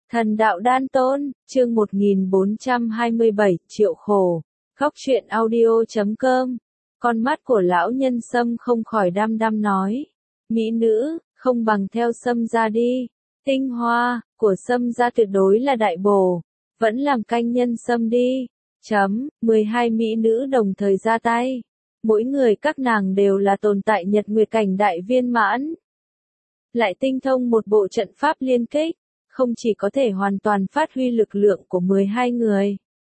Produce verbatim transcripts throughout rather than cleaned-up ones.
Thần đạo đan tôn, chương một nghìn bốn trăm hai mươi bảy, triệu khổ. Góc truyện audio chấm com. Con mắt của lão nhân Sâm không khỏi đăm đăm nói. Mỹ nữ, không bằng theo Sâm ra đi. Tinh hoa, của Sâm ra tuyệt đối là đại bổ. Vẫn làm canh nhân Sâm đi. Chấm, mười hai mỹ nữ đồng thời ra tay. Mỗi người các nàng đều là tồn tại nhật nguyệt cảnh đại viên mãn. Lại tinh thông một bộ trận pháp liên kích. Không chỉ có thể hoàn toàn phát huy lực lượng của mười hai người,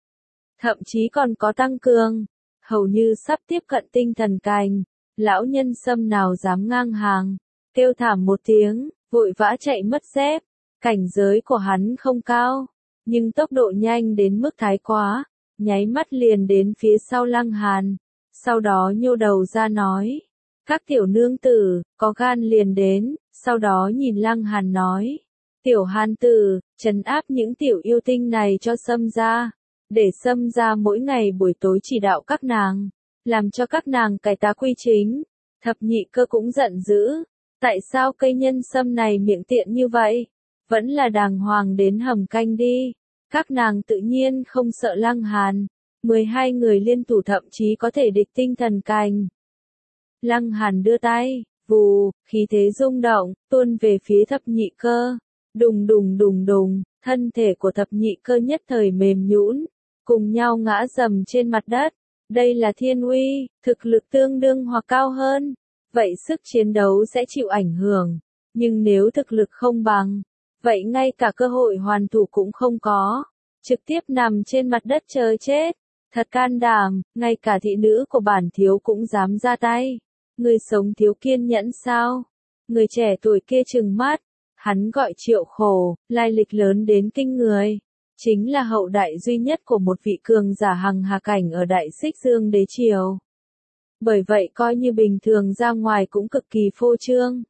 thậm chí còn có tăng cường, hầu như sắp tiếp cận tinh thần cảnh. Lão nhân Sâm nào dám ngang hàng, kêu thảm một tiếng, vội vã chạy mất dép. Cảnh giới của hắn không cao, nhưng tốc độ nhanh đến mức thái quá, nháy mắt liền đến phía sau Lăng Hàn, sau đó nhô đầu ra nói, các tiểu nương tử, có gan liền đến, sau đó nhìn Lăng Hàn nói, tiểu Hàn tử, trấn áp những tiểu yêu tinh này cho Sâm gia, để Sâm gia mỗi ngày buổi tối chỉ đạo các nàng, làm cho các nàng cải tá quy chính. Thập nhị cơ cũng giận dữ, tại sao cây nhân Sâm này miệng tiện như vậy, vẫn là đàng hoàng đến hầm canh đi. Các nàng tự nhiên không sợ Lăng Hàn, mười hai người liên thủ thậm chí có thể địch tinh thần cảnh. Lăng Hàn đưa tay, vù, khí thế rung động, tuôn về phía thập nhị cơ. Đùng đùng đùng đùng, thân thể của thập nhị cơ nhất thời mềm nhũn, cùng nhau ngã dầm trên mặt đất. Đây là thiên uy, thực lực tương đương hoặc cao hơn, vậy sức chiến đấu sẽ chịu ảnh hưởng. Nhưng nếu thực lực không bằng, vậy ngay cả cơ hội hoàn thủ cũng không có, trực tiếp nằm trên mặt đất chờ chết. Thật can đảm, ngay cả thị nữ của bản thiếu cũng dám ra tay. Người sống thiếu kiên nhẫn sao? Người trẻ tuổi kia trừng mắt. Hắn gọi Triệu Khổ, lai lịch lớn đến kinh người. Chính là hậu đại duy nhất của một vị cường giả hằng hà cảnh ở Đại Xích Dương Đế Triều. Bởi vậy coi như bình thường ra ngoài cũng cực kỳ phô trương.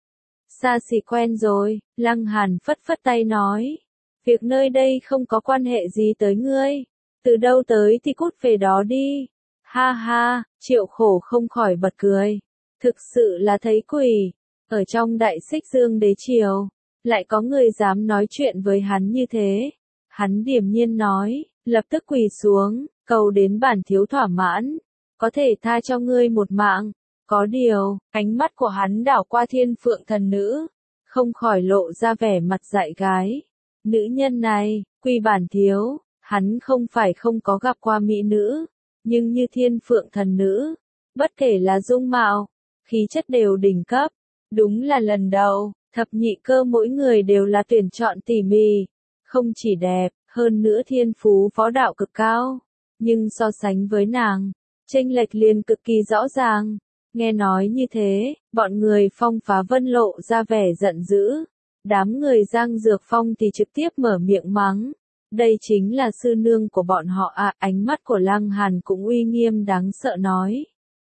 Xa xỉ quen rồi, Lăng Hàn phất phất tay nói. Việc nơi đây không có quan hệ gì tới ngươi. Từ đâu tới thì cút về đó đi. Ha ha, Triệu Khổ không khỏi bật cười. Thực sự là thấy quỷ. Ở trong Đại Xích Dương Đế Triều, lại có người dám nói chuyện với hắn như thế. Hắn điềm nhiên nói, lập tức quỳ xuống, cầu đến bản thiếu thỏa mãn, có thể tha cho ngươi một mạng. Có điều, ánh mắt của hắn đảo qua Thiên Phượng thần nữ, không khỏi lộ ra vẻ mặt dại gái. Nữ nhân này, quy bản thiếu, hắn không phải không có gặp qua mỹ nữ, nhưng như Thiên Phượng thần nữ, bất kể là dung mạo, khí chất đều đỉnh cấp. Đúng là lần đầu, thập nhị cơ mỗi người đều là tuyển chọn tỉ mỉ, không chỉ đẹp, hơn nữa thiên phú võ đạo cực cao, nhưng so sánh với nàng, chênh lệch liền cực kỳ rõ ràng. Nghe nói như thế, bọn người Phong Phá Vân lộ ra vẻ giận dữ, đám người Giang Dược Phong thì trực tiếp mở miệng mắng, đây chính là sư nương của bọn họ à. Ánh mắt của Lăng Hàn cũng uy nghiêm đáng sợ nói.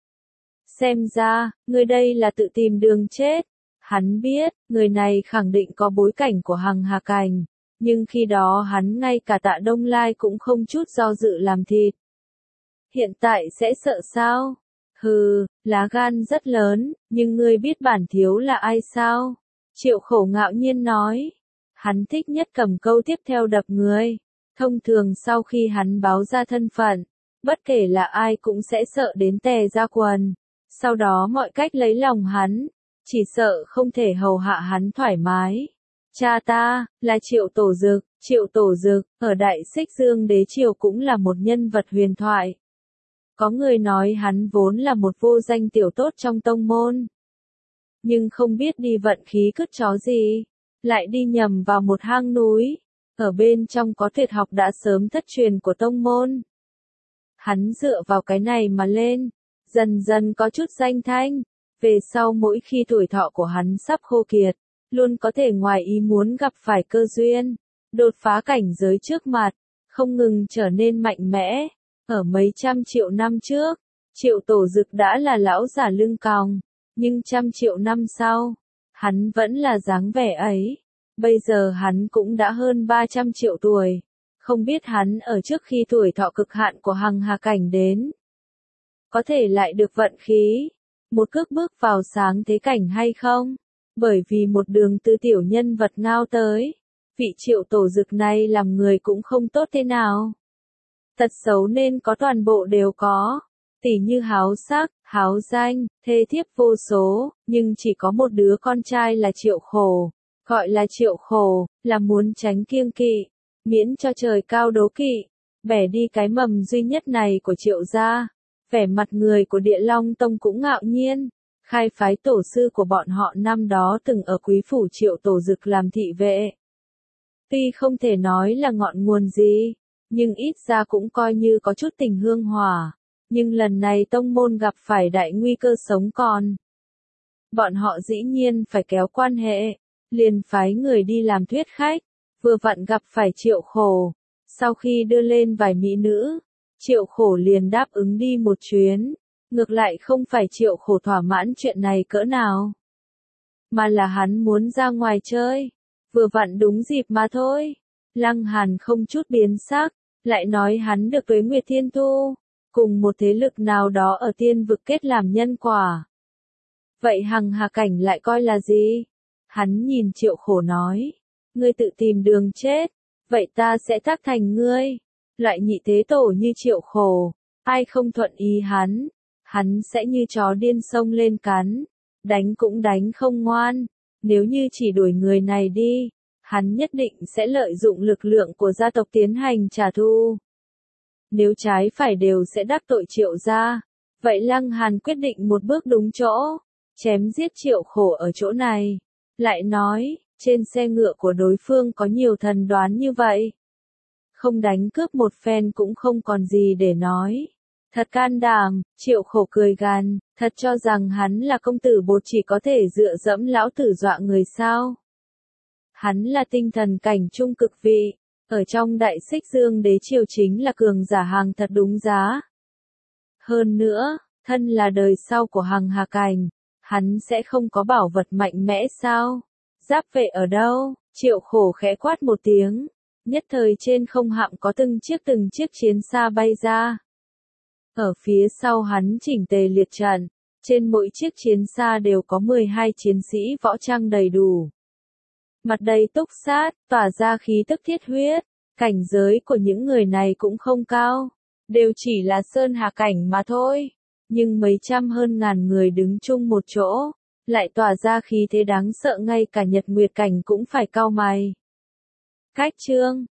Xem ra, người đây là tự tìm đường chết. Hắn biết, người này khẳng định có bối cảnh của hằng hà cảnh, nhưng khi đó hắn ngay cả Tạ Đông Lai cũng không chút do dự làm thịt. Hiện tại sẽ sợ sao? Hừ, lá gan rất lớn, nhưng ngươi biết bản thiếu là ai sao? Triệu Khổ ngạo nhiên nói. Hắn thích nhất cầm câu tiếp theo đập người. Thông thường sau khi hắn báo ra thân phận, bất kể là ai cũng sẽ sợ đến tè ra quần. Sau đó mọi cách lấy lòng hắn, chỉ sợ không thể hầu hạ hắn thoải mái. Cha ta, là Triệu Tổ Dực, Triệu Tổ Dực, ở Đại Xích Dương Đế Triều cũng là một nhân vật huyền thoại. Có người nói hắn vốn là một vô danh tiểu tốt trong tông môn. Nhưng không biết đi vận khí cứt chó gì, lại đi nhầm vào một hang núi, ở bên trong có tuyệt học đã sớm thất truyền của tông môn. Hắn dựa vào cái này mà lên. Dần dần có chút danh thanh, về sau mỗi khi tuổi thọ của hắn sắp khô kiệt, luôn có thể ngoài ý muốn gặp phải cơ duyên, đột phá cảnh giới trước mặt, không ngừng trở nên mạnh mẽ. Ở mấy trăm triệu năm trước, Triệu Tổ Dực đã là lão giả lưng còng, nhưng trăm triệu năm sau, hắn vẫn là dáng vẻ ấy. Bây giờ hắn cũng đã hơn ba trăm triệu tuổi, không biết hắn ở trước khi tuổi thọ cực hạn của hằng hà cảnh đến, có thể lại được vận khí, một cước bước vào sáng thế cảnh hay không? Bởi vì một đường từ tiểu nhân vật ngao tới, vị Triệu Tổ Dực này làm người cũng không tốt thế nào. Tật xấu nên có toàn bộ đều có, tỉ như háo sắc, háo danh, thê thiếp vô số, nhưng chỉ có một đứa con trai là Triệu Khổ, gọi là Triệu Khổ, là muốn tránh kiêng kỵ, miễn cho trời cao đố kỵ, bẻ đi cái mầm duy nhất này của Triệu gia. Vẻ mặt người của Địa Long Tông cũng ngạo nhiên, khai phái tổ sư của bọn họ năm đó từng ở quý phủ Triệu Tổ Dực làm thị vệ. Tuy không thể nói là ngọn nguồn gì, nhưng ít ra cũng coi như có chút tình hương hòa. Nhưng lần này tông môn gặp phải đại nguy cơ sống còn. Bọn họ dĩ nhiên phải kéo quan hệ, liền phái người đi làm thuyết khách, vừa vặn gặp phải Triệu Khổ. Sau khi đưa lên vài mỹ nữ, Triệu Khổ liền đáp ứng đi một chuyến, ngược lại không phải Triệu Khổ thỏa mãn chuyện này cỡ nào, mà là hắn muốn ra ngoài chơi, vừa vặn đúng dịp mà thôi. Lăng Hàn không chút biến sắc, lại nói hắn được Tuế Nguyệt Thiên Thu, cùng một thế lực nào đó ở tiên vực kết làm nhân quả. Vậy Hằng Hà Cảnh lại coi là gì? Hắn nhìn Triệu Khổ nói, ngươi tự tìm đường chết, vậy ta sẽ tác thành ngươi. Loại nhị thế tổ như Triệu Khổ, ai không thuận ý hắn, hắn sẽ như chó điên xông lên cắn, đánh cũng đánh không ngoan. Nếu như chỉ đuổi người này đi, hắn nhất định sẽ lợi dụng lực lượng của gia tộc tiến hành trả thù. Nếu trái phải đều sẽ đắc tội Triệu gia. Vậy Lăng Hàn quyết định một bước đúng chỗ, chém giết Triệu Khổ ở chỗ này. Lại nói, trên xe ngựa của đối phương có nhiều thần đoán như vậy. Không đánh cướp một phen cũng không còn gì để nói. Thật can đảm, Triệu Khổ cười gằn, thật cho rằng hắn là công tử bột chỉ có thể dựa dẫm lão tử dọa người sao. Hắn là tinh thần cảnh trung cực vị, ở trong Đại Xích Dương Đế triều chính là cường giả hàng thật đúng giá. Hơn nữa, thân là đời sau của Hằng Hà Cảnh, hắn sẽ không có bảo vật mạnh mẽ sao? Giáp vệ ở đâu? Triệu Khổ khẽ quát một tiếng, nhất thời trên không hạm có từng chiếc từng chiếc chiến xa bay ra. Ở phía sau hắn chỉnh tề liệt trận, trên mỗi chiếc chiến xa đều có mười hai chiến sĩ võ trang đầy đủ. Mặt đầy túc sát, tỏa ra khí tức thiết huyết, cảnh giới của những người này cũng không cao, đều chỉ là sơn hà cảnh mà thôi. Nhưng mấy trăm hơn ngàn người đứng chung một chỗ, lại tỏa ra khí thế đáng sợ ngay cả Nhật Nguyệt cảnh cũng phải cau mày. Cách chương